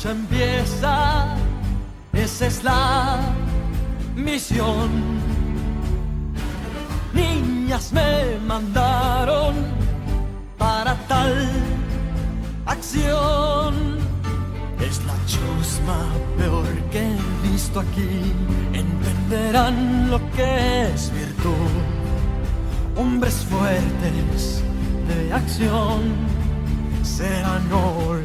lucha empieza, esa es la misión. Niñas me mandaron para tal acción. Es la chusma peor que he visto aquí. Entenderán lo que es virtud. Hombres fuertes de acción serán hoy.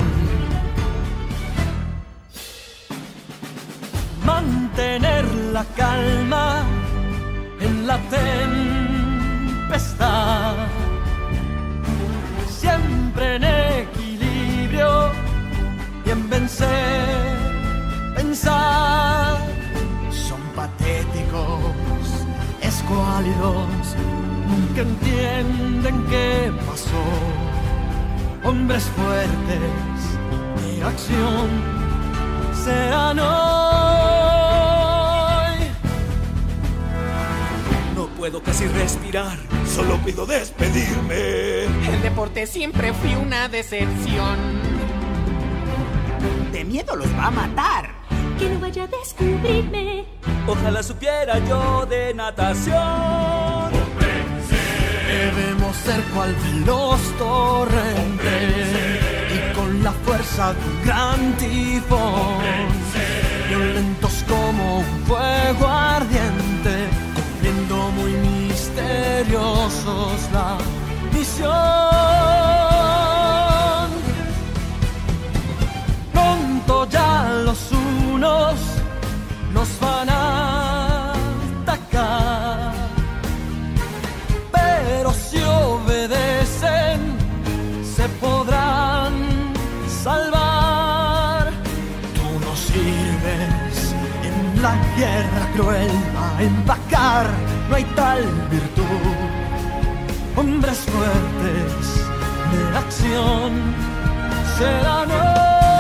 Mantener la calma en la tempestad, siempre en equilibrio y en vencer, pensar. Son patéticos, escuálidos, nunca entienden qué pasó. Hombres fuertes de acción serán hoy. No puedo casi respirar, solo pido despedirme. El deporte siempre fue una decepción. De miedo los va a matar. Que no vaya a descubrirme. Ojalá supiera yo de natación. Debemos ser cual veloz torrente y con la fuerza de un gran tifón, violentos como un fuego ardiente, cumpliendo muy misteriosos la misión. Pronto ya los unos nos van a atacar, pero si obedecen se podrán salvar. Tú no sirves en la guerra cruel a empacar, no hay tal virtud. Hombres fuertes de acción serán hoy.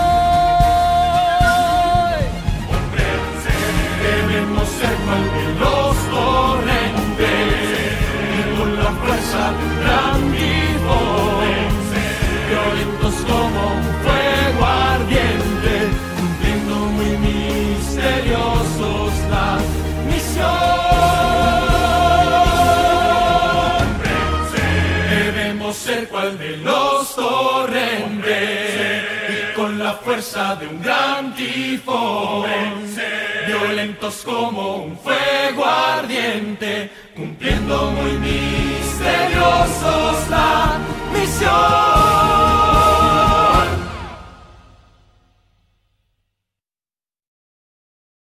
Debemos ser cual veloz torrente y con la fuerza de un gran tifón, violentos como un fuego ardiente, cumpliendo muy misteriosos la misión. Debemos ser cual veloz torrente y con la fuerza de un gran tifón, violentos como un fuego ardiente, cumpliendo muy misteriosos